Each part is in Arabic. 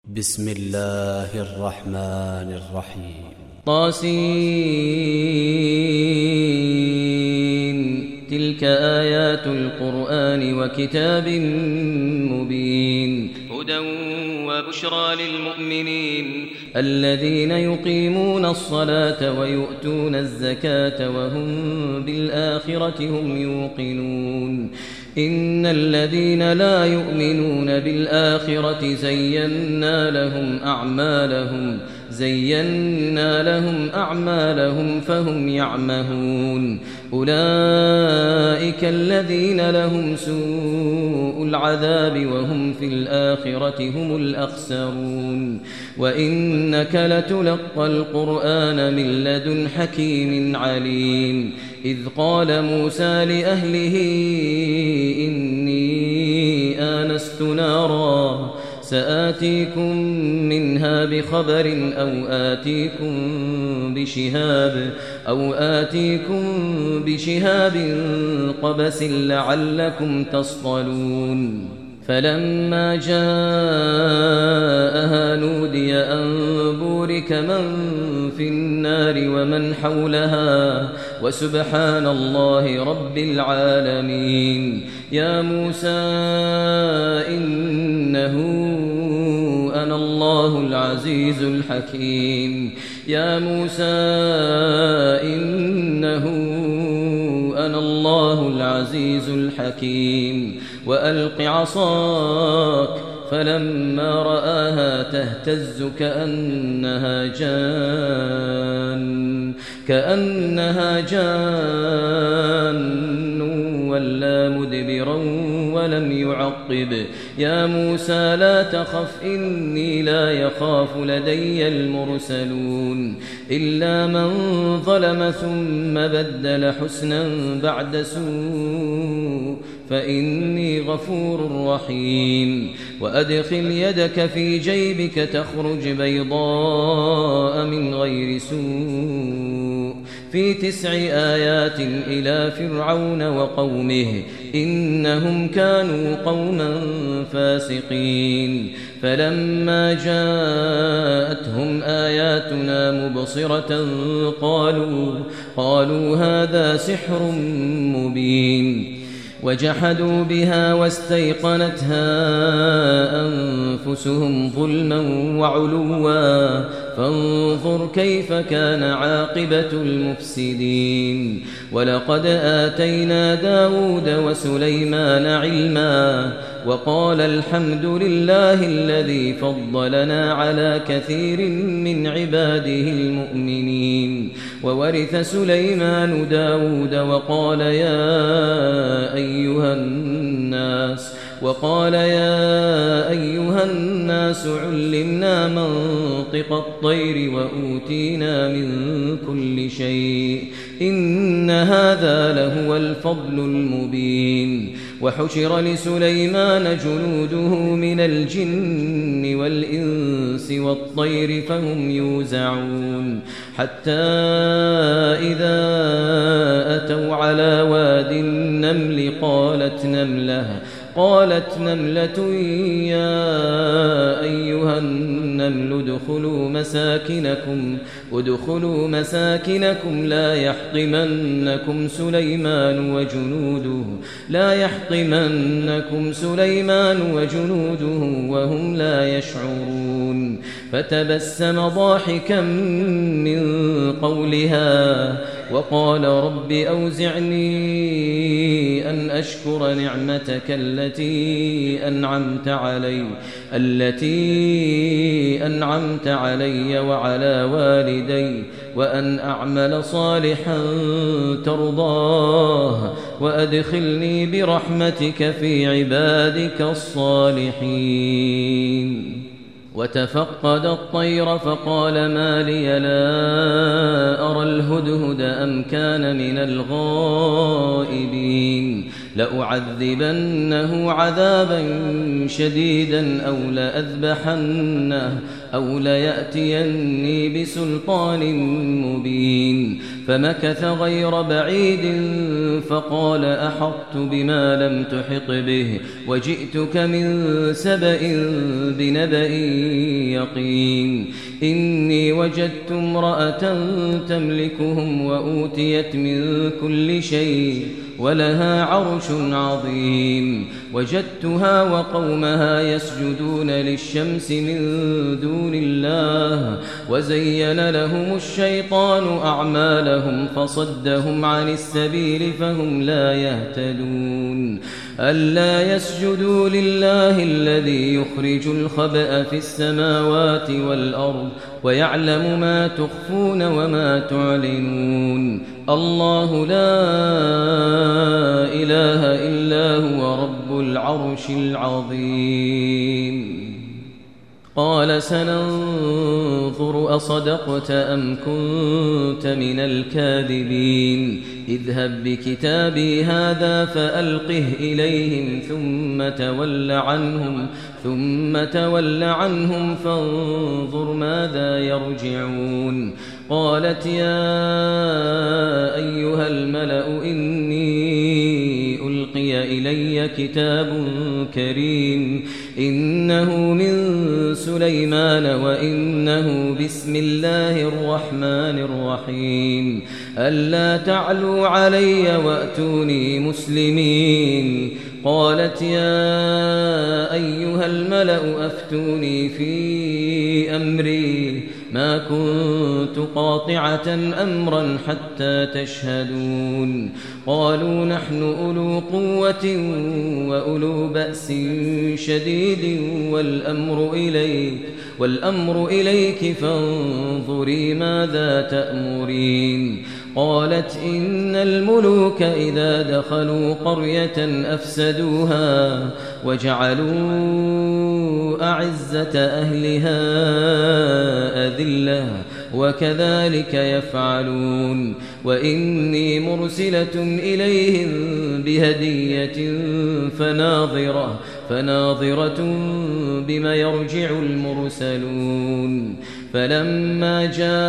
بسم الله الرحمن الرحيم طاسين تلك آيات القرآن وكتاب مبين هدى وبشرى للمؤمنين الذين يقيمون الصلاة ويؤتون الزكاة وهم بالآخرة هم يوقنون إن الذين لا يؤمنون بالآخرة زينا لهم أعمالهم فهم يعمهون أولئك الذين لهم سوء العذاب وهم في الآخرة هم الأخسرون وإنك لتلقى القرآن من لدن حكيم عليم إذ قال موسى لأهله إني آنست نارا سآتيكم منها بخبر أو آتيكم بشهاب قبس لعلكم تصطلون فلما جاءها نودي أن بورك من في النار ومن حولها وسبحان الله رب العالمين يا موسى إنه أنا الله العزيز الحكيم يا موسى إنه أنا الله العزيز الحكيم وألق عصاك فلما رآها تهتز كأنها جان ولا مدبرا ولم يعقب يا موسى لا تخف إني لا يخاف لدي المرسلون إلا من ظلم ثم بدل حسنا بعد سوء فإني غفور رحيم وأدخل يدك في جيبك تخرج بيضاء من غير سوء في 9 آيات إلى فرعون وقومه إنهم كانوا قوما فاسقين فلما جاءتهم آياتنا مبصرة قالوا هذا سحر مبين وجحدوا بها واستيقنتها أنفسهم ظلما وعلوا فانظر كيف كان عاقبة المفسدين ولقد آتينا داود وسليمان علما وقال الحمد لله الذي فضلنا على كثير من عباده المؤمنين وورث سليمان داود وقال يا أيها الناس علمنا منطق الطير وأوتينا من كل شيء إن هذا لهو الفضل المبين وحشر لسليمان جنوده من الجن والإنس والطير فهم يوزعون حتى إذا أتوا على واد النمل قالت نملة يا أيها النمل ادخلوا مساكنكم لا يحطمنكم سليمان وجنوده وهم لا يشعرون فتبسم ضاحكا من قولها وقال رب أوزعني أن أشكر نعمتك التي أنعمت علي وعلى والدي وأن أعمل صالحا ترضاه وأدخلني برحمتك في عبادك الصالحين وتفقد الطير فقال ما لي لا أرى الهدهد أم كان من الغائبين لأعذبنه عذابا شديدا أو لأذبحنه أو ليأتيني بسلطان مبين. فمكث غير بعيد فقال أحطت بما لم تحط به وجئتك من سبأ بنبأ يقين. إني وجدت امرأة تملكهم وأوتيت من كل شيء ولها عرش عظيم. وجدتها وقومها يسجدون للشمس من دون الله وزين لهم الشيطان أعمالهم فصدهم عن السبيل فهم لا يهتدون. ألا يسجدوا لله الذي يخرج الخبأ في السماوات والأرض ويعلم ما تخفون وما تعلنون. الله لا إله إلا هو رب العرش العظيم. قال سننظر أصدقت أم كنت من الكاذبين. اذهب بكتابي هذا فألقه إليهم ثم تول عنهم فانظر ماذا يرجعون. قالت يا أيها الملأ إني ألقي إلي كتاب كريم إنه من سليمان وإنه بسم الله الرحمن الرحيم. ألا تعلوا علي وأتوني مسلمين. قالت يا أيها الملأ أفتوني في أمري ما كنت قاطعة أمرا حتى تشهدون. قالوا نحن أولو قوة وأولو بأس شديد والأمر إليك فانظري ماذا تأمرين. قالت إن الملوك إذا دخلوا قرية أفسدوها وجعلوا أعزة أهلها أذلة وكذلك يفعلون. وإني مرسلة إليهم بهدية فناظرة بما يرجع المرسلون. فلما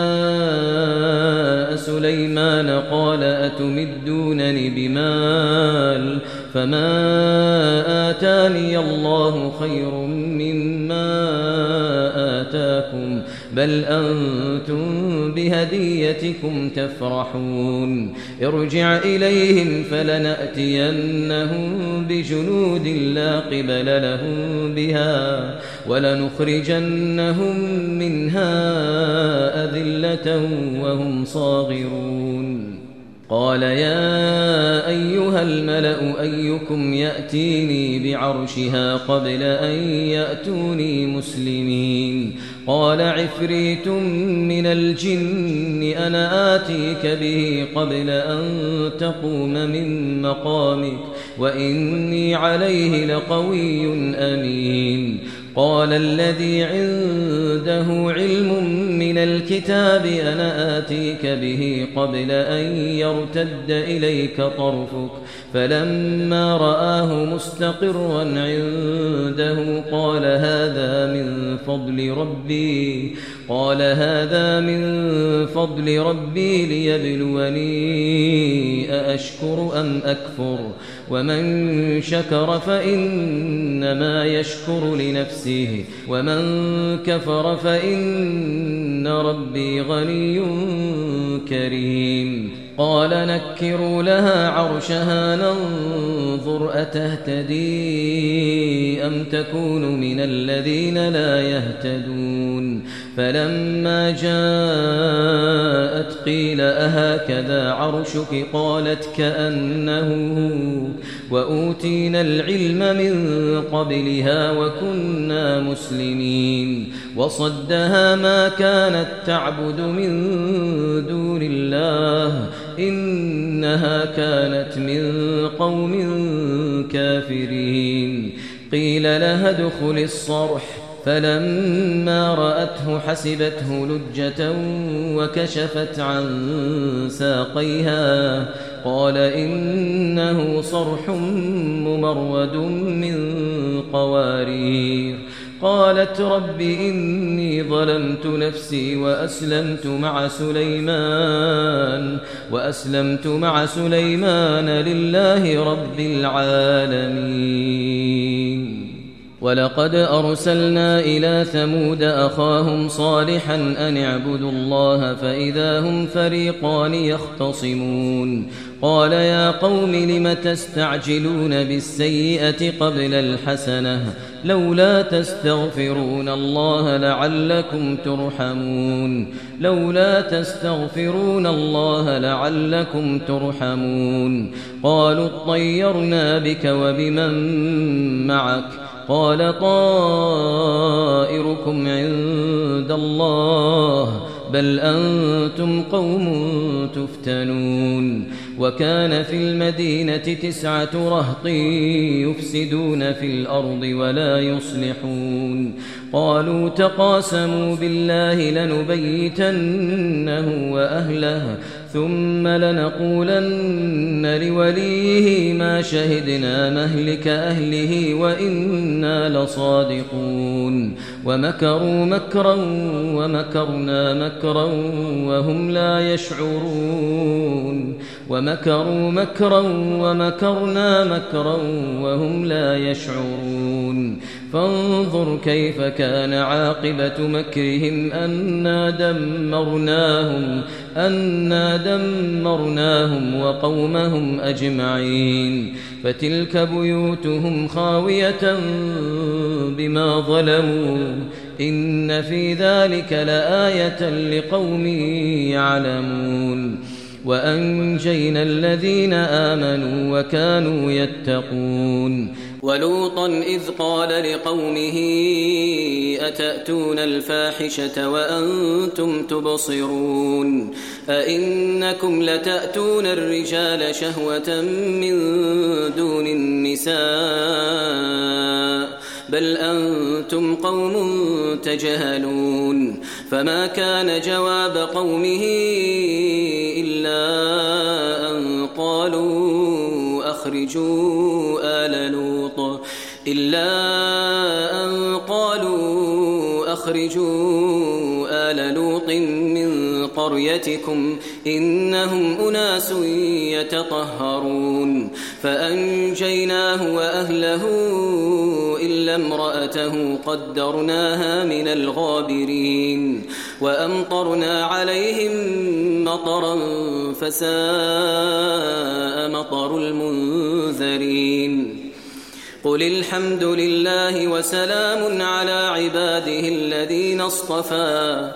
جاء سليمان قال أتمدونني بمال فما آتاني الله خير مما آتاكم بل أنتم بهديتكم تفرحون. ارجع إليهم فلنأتينهم بجنود لا قبل لهم بها ولنخرجنهم منها أذلة وهم صاغرون. قال يا أيها الملأ أيكم يأتيني بعرشها قبل أن يأتوني مسلمين. قال عفريت من الجن أنا آتيك به قبل أن تقوم من مقامك وإني عليه لقوي أمين. قال الذي عنده علم من الكتاب أنا آتيك به قبل أن يرتد إليك طرفك فلما رآه مستقرا عنده قال هذا من فضل ربي ليبلوني أأشكر أم أكفر ومن شكر فإنما يشكر لنفسه ومن كفر فإن ربي غني كريم. قال نكروا لها عرشها ننظر أتهتدي أم تكون من الذين لا يهتدون. فلما جاءت قيل أهكذا عرشك قالت كأنه وأوتينا العلم من قبلها وكنا مسلمين. وصدها ما كانت تعبد من دون الله إنها كانت من قوم كافرين. قيل لها ادخل الصرح فلما رأته حسبته لجة وكشفت عن ساقيها قال إنه صرح ممرد من قوارير. قالت رب إني ظلمت نفسي وأسلمت مع سليمان لله رب العالمين. ولقد أرسلنا إلى ثمود أخاهم صالحا أن اعبدوا الله فإذا هم فريقان يختصمون. قال يا قوم لم تستعجلون بالسيئة قبل الحسنة لولا تستغفرون الله لعلكم ترحمون. قالوا اطيرنا بك وبمن معك قال طائركم عند الله بل أنتم قوم تفتنون. وكان في المدينة 9 رهط يفسدون في الأرض ولا يصلحون. قالوا تقاسموا بالله لنبيتنه وأهله ثم لنقولن لوليه ما شهدنا مهلك أهله وإنا لصادقون. ومكروا مكرا ومكرنا مكرا وهم لا يشعرون. فانظر كيف كان عاقبة مكرهم أنا دمرناهم وقومهم أجمعين. فتلك بيوتهم خاوية بما ظلموا إن في ذلك لآية لقوم يعلمون. وأنجينا الذين آمنوا وكانوا يتقون. ولوطا إذ قال لقومه أتأتون الفاحشة وأنتم تبصرون أئنكم لتأتون الرجال شهوة من دون النساء بل أنتم قوم تجهلون. فما كان جواب قومه إلا أن قالوا أخرجوا آل لوط من قريتكم إنهم أناس يتطهرون. فأنجيناه وأهله إلا امرأته قدرناها من الغابرين. وأمطرنا عليهم مطرا فساء مطر المنذرين. قل الحمد لله وسلام على عباده الذين اصطفى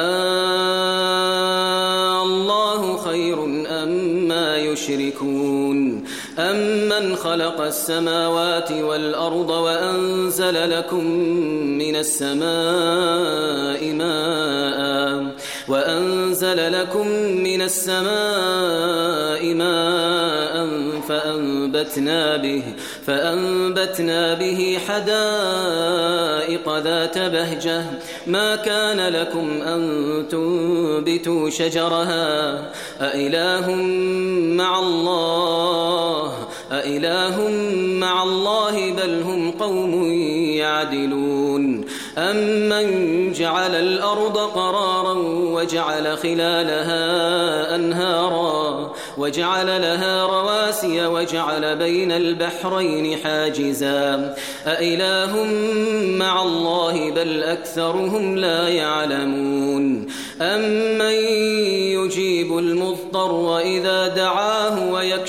الله خير أما يشركون. أمن خلق السماوات والأرض وأنزل لكم من السماء ماء فأنبتنا به حدائق ذات بهجة ما كان لكم أن تنبتوا شجرها أإله مع الله بل هم قوم يعدلون. أمن جعل الأرض قرارا وجعل خلالها أنهارا وجعل لها رواسي وجعل بين البحرين حاجزا أإله مع الله بل أكثرهم لا يعلمون. أمن يجيب المضطر إذا دعاه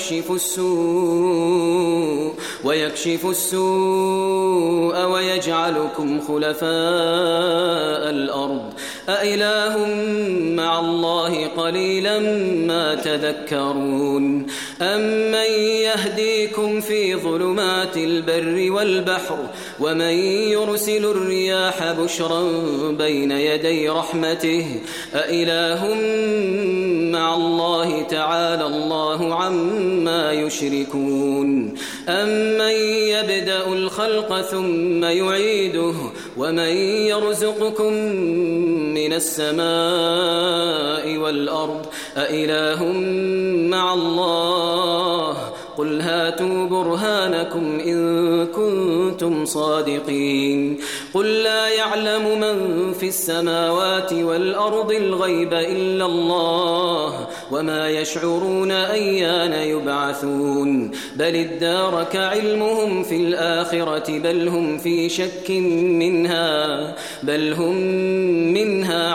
ويكشف السوء ويجعلكم خلفاء الأرض أإله مع الله قليلا ما تذكرون. أمن يهديكم في ظلمات البر والبحر ومن يرسل الرياح بشرا بين يدي رحمته أإله مع الله تعالى الله عما يشركون. أمن يبدأ الخلق ثم يعيده ومن يرزقكم من السماء والأرض أإله مع الله قل هاتوا برهانكم إن كنتم صادقين قل لا يعلم من في السماوات والأرض الغيب إلا الله وما يشعرون أيان يبعثون بل ادارك علمهم في الآخرة بل هم في شك منها بل هم منها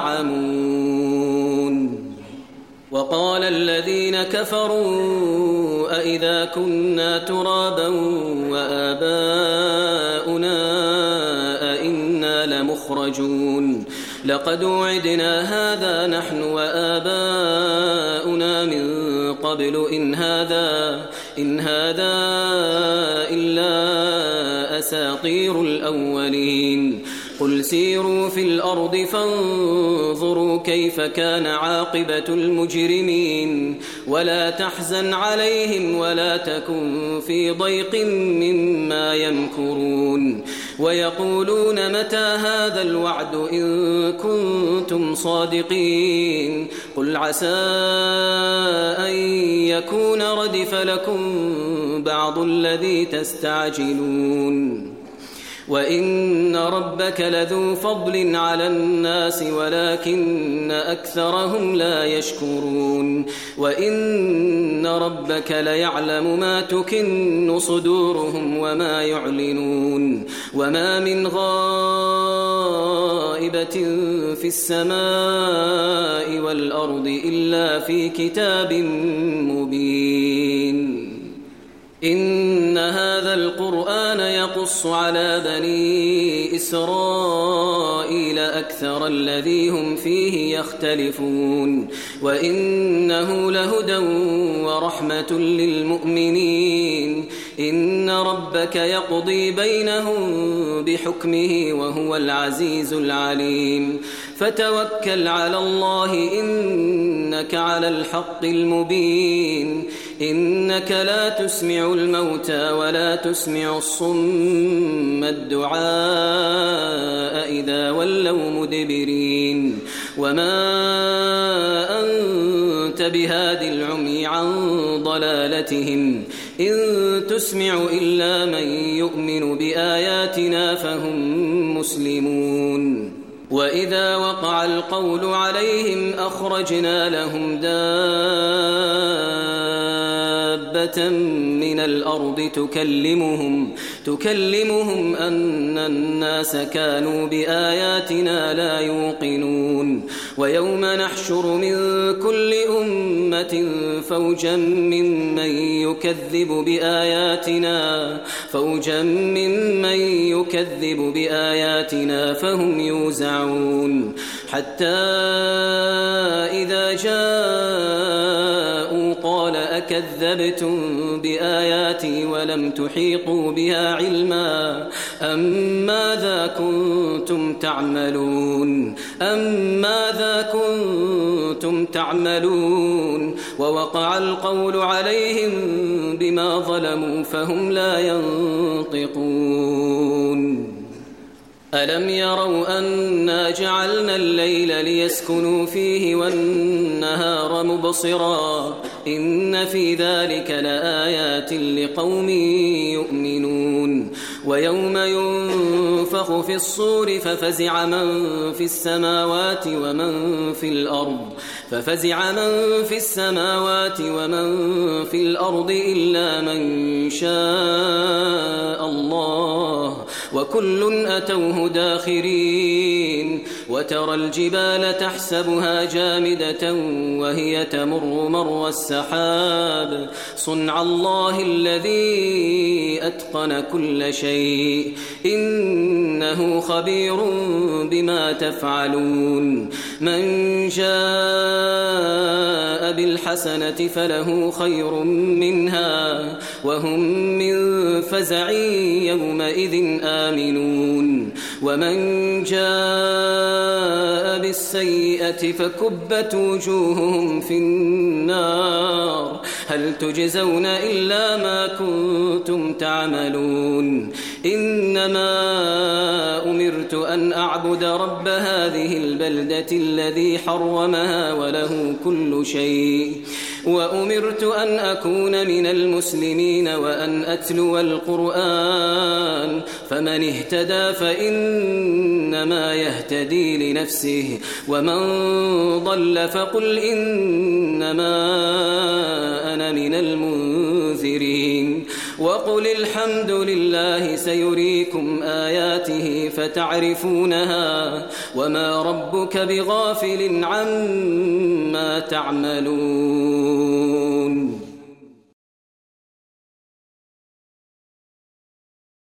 عمون وقال الذين كفروا أئذا كنا ترابا وآباؤنا أئنا لمخرجون لقد وعدنا هذا نحن وآباؤنا من قبل إن هذا إلا أساطير الأولين قل سيروا في الأرض فانظروا كيف كان عاقبة المجرمين ولا تحزن عليهم ولا تكن في ضيق مما يمكرون ويقولون متى هذا الوعد إن كنتم صادقين قل عسى أن يكون ردف لكم بعض الذي تستعجلون وإن ربك لذو فضل على الناس ولكن أكثرهم لا يشكرون وإن ربك ليعلم ما تكن صدورهم وما يعلنون وما من غائبة في السماء والأرض إلا في كتاب مبين إن هذا القرآن يقص على بني إسرائيل أكثر الذي هم فيه يختلفون وإنه لهدى ورحمة للمؤمنين إن ربك يقضي بينهم بحكمه وهو العزيز العليم فتوكل على الله إنك على الحق المبين إنك لا تسمع الموتى ولا تسمع الصم الدعاء إذا ولوا مدبرين وما أنت بهاد العمي عن ضلالتهم إن تسمع إلا من يؤمن بآياتنا فهم مسلمون وإذا وقع القول عليهم أخرجنا لهم دابة من الأرض تكلمهم أن الناس كانوا بآياتنا لا يوقنون ويوم نحشر من كل أمة فوجا ممن يكذب بآياتنا فهم يوزعون حتى إذا جاءوا قال أكذبتم بآياتي ولم تحيطوا بها علما أم ماذا كنتم تعملون ووقع القول عليهم بما ظلموا فهم لا ينطقون ألم يروا أنا جعلنا الليل ليسكنوا فيه والنهار مبصرا إن في ذلك لآيات لقوم يؤمنون ويوم ينفخ في الصور ففزع من في السماوات ومن في الأرض إلا من شاء الله وكل أتوه داخرين وترى الجبال تحسبها جامدة وهي تمر مر السحاب صنع الله الذي أتقن كل شيء إنه خبير بما تفعلون من جاء بالحسنة فله خير منها وهم من فزع يومئذ آمنون ومن جاء بالسيئة فكبت وجوههم في النار هل تجزون إلا ما كنتم تعملون إنما أمرت أن أعبد رب هذه البلدة الذي حرمها وله كل شيء وأمرت أن أكون من المسلمين وأن أتلو القرآن فمن اهتدى فإنما يهتدي لنفسه ومن ضل فقل إنما أنا من المنذرين وقل الحمد لله سيريكم آياته فتعرفونها وما ربك بغافل عما تعملون